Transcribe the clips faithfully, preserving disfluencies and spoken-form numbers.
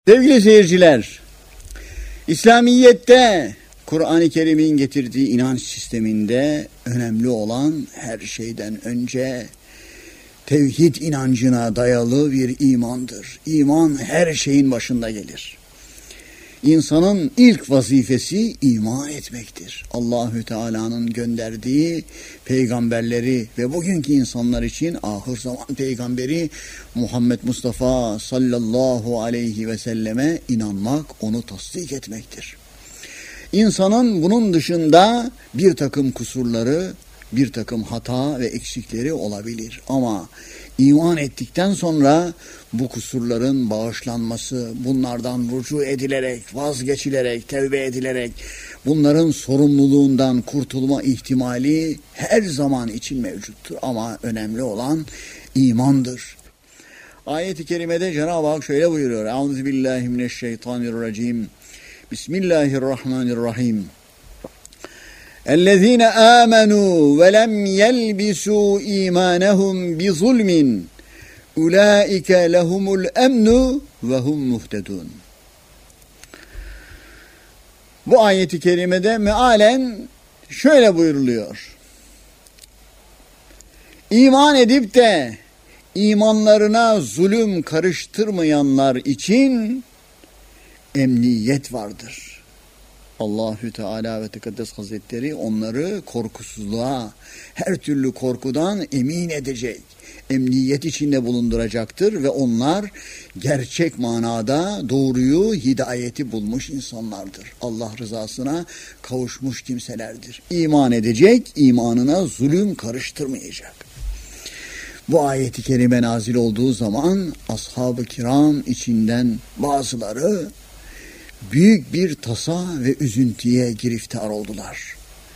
Sevgili seyirciler, İslamiyet'te Kur'an-ı Kerim'in getirdiği inanç sisteminde önemli olan her şeyden önce tevhid inancına dayalı bir imandır. İman her şeyin başında gelir. İnsanın ilk vazifesi iman etmektir. Allahü Teala'nın gönderdiği peygamberleri ve bugünkü insanlar için ahir zaman peygamberi Muhammed Mustafa sallallahu aleyhi ve selleme inanmak, onu tasdik etmektir. İnsanın bunun dışında bir takım kusurları, bir takım hata ve eksikleri olabilir. Ama iman ettikten sonra bu kusurların bağışlanması, bunlardan rücu edilerek, vazgeçilerek, tevbe edilerek bunların sorumluluğundan kurtulma ihtimali her zaman için mevcuttur. Ama önemli olan imandır. Ayet-i kerimede Cenab-ı Hak şöyle buyuruyor. Euzubillahimineşşeytanirracim. Bismillahirrahmanirrahim. اَلَّذ۪ينَ آمَنُوا وَلَمْ يَلْبِسُوا اِيمَانَهُمْ بِظُلْمٍ اُولَٰئِكَ لَهُمُ الْاَمْنُ وَهُمْ مُهْتَدُونَ. Bu ayeti kerimede mealen şöyle buyuruluyor. İman edip de imanlarına zulüm karıştırmayanlar için emniyet vardır. Allahü Teala ve Tekaddes Hazretleri onları korkusuzluğa, her türlü korkudan emin edecek, emniyet içinde bulunduracaktır ve onlar gerçek manada doğruyu, hidayeti bulmuş insanlardır. Allah rızasına kavuşmuş kimselerdir. İman edecek, imanına zulüm karıştırmayacak. Bu ayeti kerime nazil olduğu zaman ashab-ı kiram içinden bazıları büyük bir tasa ve üzüntüye giriftar oldular.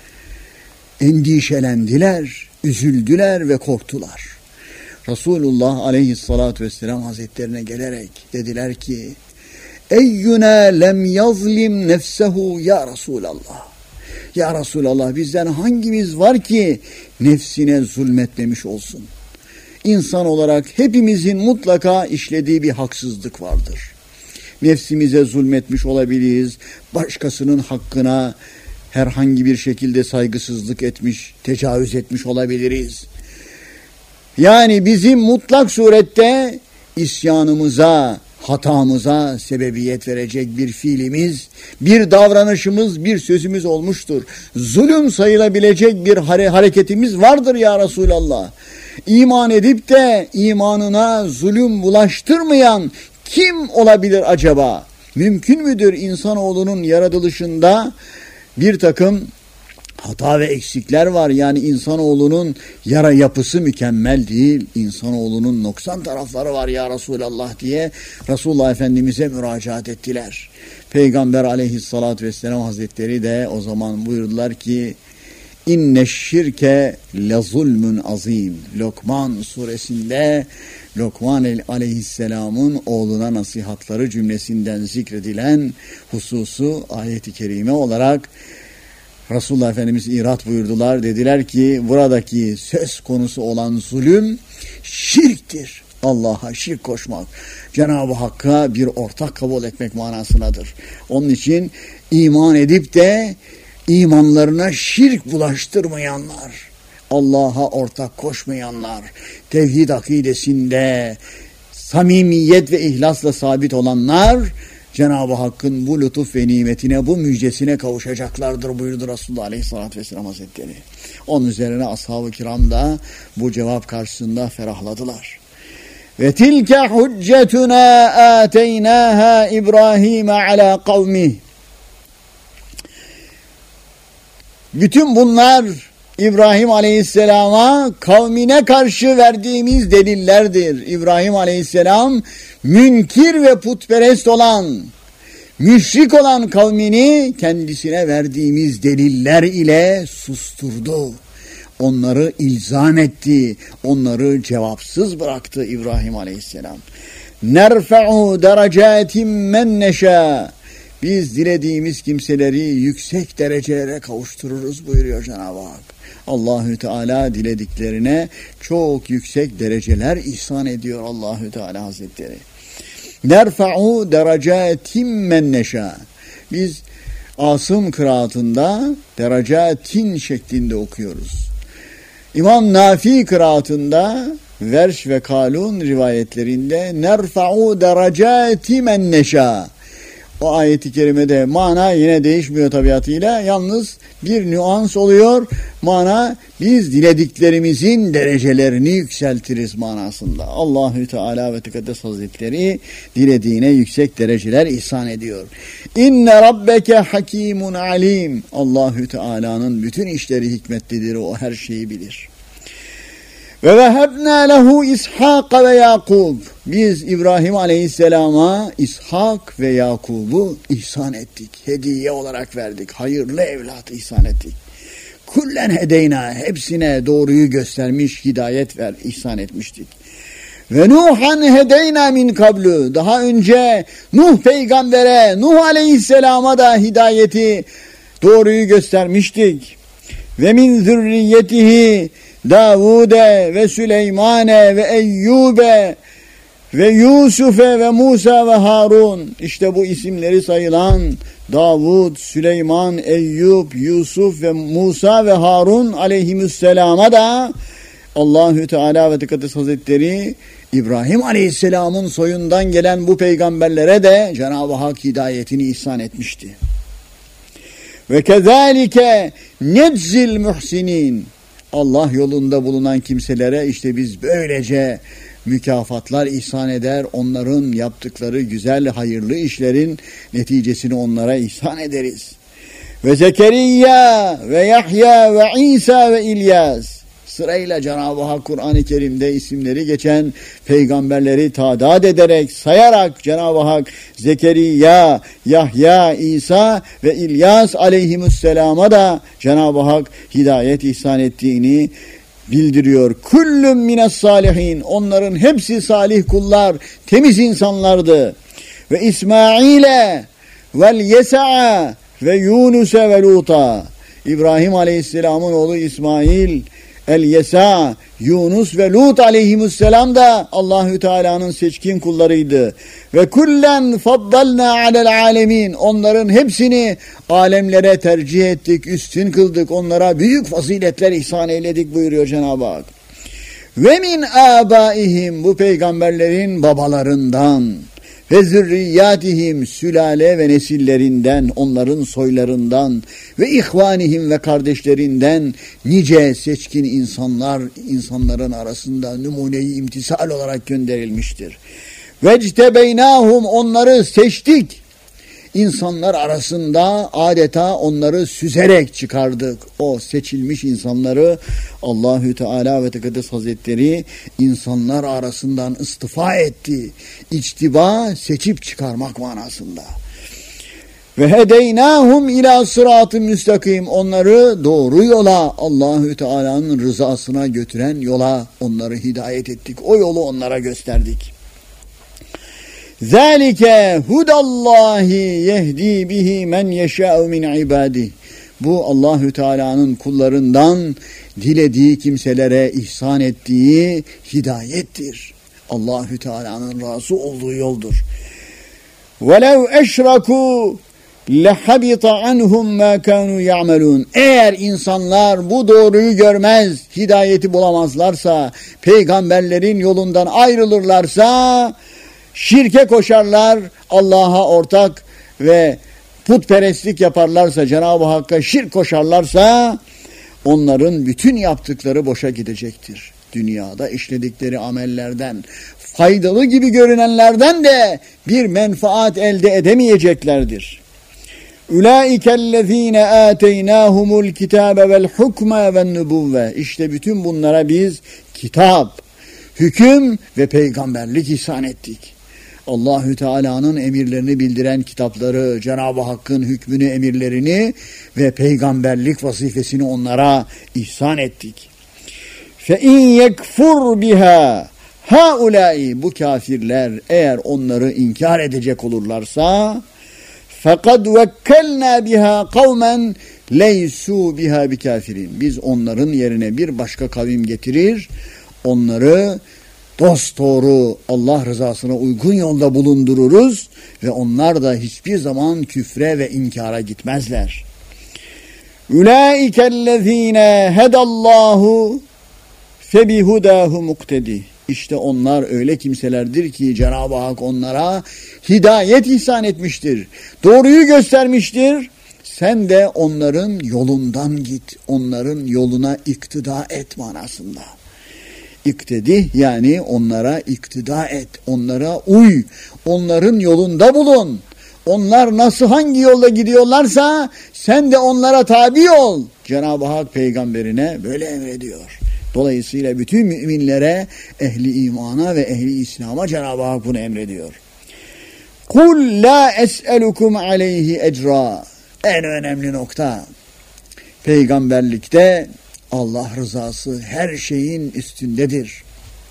Endişelendiler, üzüldüler ve korktular. Resulullah aleyhissalatü vesselam hazretlerine gelerek dediler ki, Eyyüne lem yazlim nefsehu ya Resulallah. Ya Resulallah, bizden hangimiz var ki nefsine zulmetmemiş olsun? İnsan olarak hepimizin mutlaka işlediği bir haksızlık vardır. Nefsimize zulmetmiş olabiliriz, başkasının hakkına herhangi bir şekilde saygısızlık etmiş, tecavüz etmiş olabiliriz. Yani bizim mutlak surette isyanımıza, hatamıza sebebiyet verecek bir fiilimiz, bir davranışımız, bir sözümüz olmuştur. Zulüm sayılabilecek bir hareketimiz vardır ya Resulallah. İman edip de imanına zulüm bulaştırmayan kim olabilir acaba? Mümkün müdür insanoğlunun yaratılışında bir takım hata ve eksikler var. Yani insanoğlunun yara yapısı mükemmel değil. İnsanoğlunun noksan tarafları var ya Resulallah diye Resulullah Efendimiz'e müracaat ettiler. Peygamber aleyhissalatü vesselam hazretleri de o zaman buyurdular ki İnne şirke le zulmün azim. Lokman suresinde Lokman aleyhisselamın oğluna nasihatları cümlesinden zikredilen hususu ayet-i kerime olarak Resulullah Efendimiz irat buyurdular. Dediler ki buradaki söz konusu olan zulüm şirktir. Allah'a şirk koşmak, Cenab-ı Hakk'a bir ortak kabul etmek manasındadır. Onun için iman edip de imanlarına şirk bulaştırmayanlar, Allah'a ortak koşmayanlar, tevhid akidesinde samimiyet ve ihlasla sabit olanlar Cenab-ı Hakk'ın bu lütuf ve nimetine, bu müjdesine kavuşacaklardır buyurdu Resulullah Aleyhisselatü Vesselam Hazretleri. Onun üzerine ashab-ı kiram da bu cevap karşısında ferahladılar. Ve tilke hüccetuna ateynaha İbrahim'e ala kavmih. Bütün bunlar İbrahim Aleyhisselam'a kavmine karşı verdiğimiz delillerdir. İbrahim Aleyhisselam münkir ve putperest olan, müşrik olan kavmini kendisine verdiğimiz deliller ile susturdu. Onları ilzam etti, onları cevapsız bıraktı İbrahim Aleyhisselam. Nerfe'u derecatim men neşâ. Biz dilediğimiz kimseleri yüksek derecelere kavuştururuz buyuruyor Cenab-ı Hak. Allahü Teala dilediklerine çok yüksek dereceler ihsan ediyor Allahü Teala Hazretleri. nerfa'u derecatim men neşâ. Biz Asım kıraatında derecatin şeklinde okuyoruz. İmam Nafi kıraatında Verş ve Kalun rivayetlerinde nerfa'u derecati men neşâ. O ayeti kerimede mana yine değişmiyor tabiatıyla. Yalnız bir nüans oluyor. Mana biz dilediklerimizin derecelerini yükseltiriz manasında. Allahü Teala ve Tekaddes Hazretleri dilediğine yüksek dereceler ihsan ediyor. İnne rabbeke hakimun alim. Allahü Teala'nın bütün işleri hikmetlidir. O her şeyi bilir. Ve vehebnâ lehu İshak ve Yakub. Biz İbrahim Aleyhisselam'a İshak ve Yakub'u ihsan ettik. Hediye olarak verdik. Hayırlı evlat ihsan ettik. Kullen hedeyna. Hepsine doğruyu göstermiş, hidayet ver, ihsan etmiştik. Ve Nuhan hedeyna min kablu. Daha önce Nuh peygambere, Nuh Aleyhisselam'a da hidayeti, doğruyu göstermiştik. Ve min zürriyetihi Davud'e ve Süleyman'e ve Eyyub'e ve Yusuf'e ve Musa ve Harun. İşte bu isimleri sayılan Davud, Süleyman, Eyyub, Yusuf ve Musa ve Harun aleyhisselama da Allahü Teala ve Tekaddes Hazretleri İbrahim Aleyhisselam'ın soyundan gelen bu peygamberlere de Cenab-ı Hak hidayetini ihsan etmişti. Ve kezalike neczil muhsinin. Allah yolunda bulunan kimselere işte biz böylece mükafatlar ihsan eder, onların yaptıkları güzel, hayırlı işlerin neticesini onlara ihsan ederiz. Ve Zekeriya ve Yahya ve İsa ve İlyas. Sırayla Cenab-ı Hak Kur'an-ı Kerim'de isimleri geçen peygamberleri tadat ederek, sayarak Cenab-ı Hak Zekeriya, Yahya, İsa ve İlyas aleyhisselama da Cenab-ı Hak hidayet ihsan ettiğini bildiriyor. Kullun mines salihin. Onların hepsi salih kullar, temiz insanlardı. Ve İsmail'e vel Yesa'a ve Yunus'e ve Lut'a. İbrahim Aleyhisselam'ın oğlu İsmail, El-Yesa, Yunus ve Lut aleyhisselam da Allahü Teala'nın seçkin kullarıydı. Ve kullen faddalna alel alemin. Onların hepsini alemlere tercih ettik, üstün kıldık. Onlara büyük faziletler ihsan eyledik buyuruyor Cenab-ı Hak. Ve min abaihim. Bu peygamberlerin babalarından. Ve zürriyatihim, sülale ve nesillerinden, onların soylarından ve ihvanihim ve kardeşlerinden nice seçkin insanlar insanların arasında numune-i imtisal olarak gönderilmiştir. Vectebeynahum, onları seçtik. İnsanlar arasında adeta onları süzerek çıkardık. O seçilmiş insanları Allahü Teala ve Tekaddes Hazretleri insanlar arasından istifa etti. İçtiba, seçip çıkarmak manasında. Ve hedeynahum ila sırat-ı müstakim. Onları doğru yola, Allahü Teala'nın rızasına götüren yola onları hidayet ettik. O yolu onlara gösterdik. Zalike hudallahi yehdi bihi men yeşâ'u min ibâdih. Bu Allahü Teala'nın kullarından dilediği kimselere ihsan ettiği hidayettir. Allahü Teala'nın razı olduğu yoldur. Velev eşrakû lehabita anhum ma kanu ya'melun. Eğer insanlar bu doğruyu görmez, hidayeti bulamazlarsa, peygamberlerin yolundan ayrılırlarsa, şirke koşarlar, Allah'a ortak ve putperestlik yaparlarsa, Cenab-ı Hakk'a şirk koşarlarsa onların bütün yaptıkları boşa gidecektir. Dünyada işledikleri amellerden, faydalı gibi görünenlerden de bir menfaat elde edemeyeceklerdir. Ulaikellezine ateynahumul kitabe vel hukme ven nubuvve. İşte bütün bunlara biz kitap, hüküm ve peygamberlik ihsan ettik. Allahü Teala'nın emirlerini bildiren kitapları, Cenab-ı Hakk'ın hükmünü, emirlerini ve peygamberlik vazifesini onlara ihsan ettik. Fe in yekfur biha haulai, bu kafirler eğer onları inkar edecek olurlarsa, fekad vekkelna biha kavmen leysu biha bikafirin. Biz onların yerine bir başka kavim getirir, onları dosdoğru Allah rızasına uygun yolda bulundururuz ve onlar da hiçbir zaman küfre ve inkara gitmezler. Ulaikellezine hedallahu febihudahu muktedi. İşte onlar öyle kimselerdir ki Cenab-ı Hak onlara hidayet ihsan etmiştir. Doğruyu göstermiştir. Sen de onların yolundan git. Onların yoluna iktida et manasında. İktedi yani onlara iktida et. Onlara uy. Onların yolunda bulun. Onlar nasıl hangi yolda gidiyorlarsa sen de onlara tabi ol. Cenab-ı Hak peygamberine böyle emrediyor. Dolayısıyla bütün müminlere, ehli imana ve ehli İslam'a Cenab-ı Hak bunu emrediyor. Kul la es'elukum aleyhi ecra. En önemli nokta. Peygamberlikte Allah rızası her şeyin üstündedir.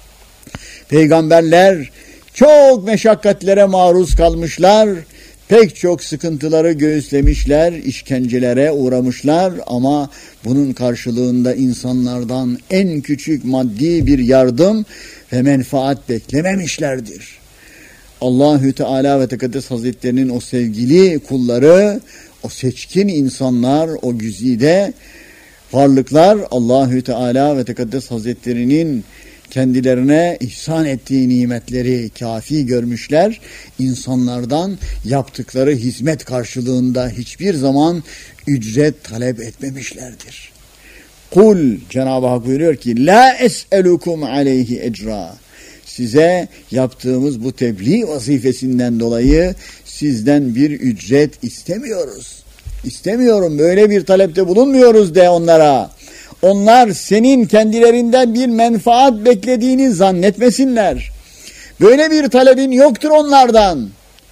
Peygamberler çok meşakkatlere maruz kalmışlar. Pek çok sıkıntıları göğüslemişler, işkencelere uğramışlar ama bunun karşılığında insanlardan en küçük maddi bir yardım ve menfaat beklememişlerdir. Allahü Teala ve Tekaddes Hazretlerinin o sevgili kulları, o seçkin insanlar, o güzide varlıklar Allahü Teala ve Tekaddes Hazretlerinin kendilerine ihsan ettiği nimetleri kafi görmüşler. İnsanlardan yaptıkları hizmet karşılığında hiçbir zaman ücret talep etmemişlerdir. Kul, Cenab-ı Hak buyuruyor ki la es'elukum aleyhi ecra. Size yaptığımız bu tebliğ vazifesinden dolayı sizden bir ücret istemiyoruz. İstemiyorum, böyle bir talepte bulunmuyoruz de onlara. Onlar senin kendilerinden bir menfaat beklediğini zannetmesinler. Böyle bir talebin yoktur onlardan.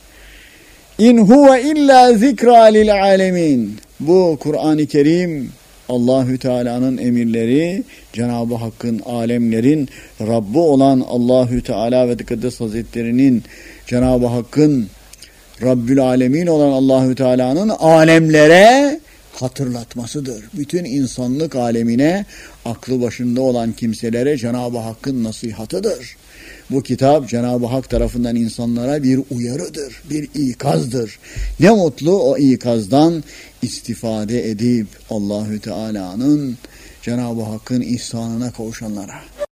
İn huve illa zikra lil alemin. Bu Kur'an-ı Kerim Allahü Teala'nın emirleri, Cenab-ı Hakk'ın alemlerin Rabbi olan Allahü Teala ve Tekaddes Hazretleri'nin, Cenab-ı Hakk'ın Rabbül Alemin olan Allahü Teala'nın alemlere hatırlatmasıdır. Bütün insanlık alemine, aklı başında olan kimselere Cenab-ı Hakk'ın nasihatıdır. Bu kitap Cenab-ı Hak tarafından insanlara bir uyarıdır, bir ikazdır. Ne mutlu o ikazdan istifade edip Allahü Teala'nın, Cenab-ı Hakk'ın ihsanına kavuşanlara.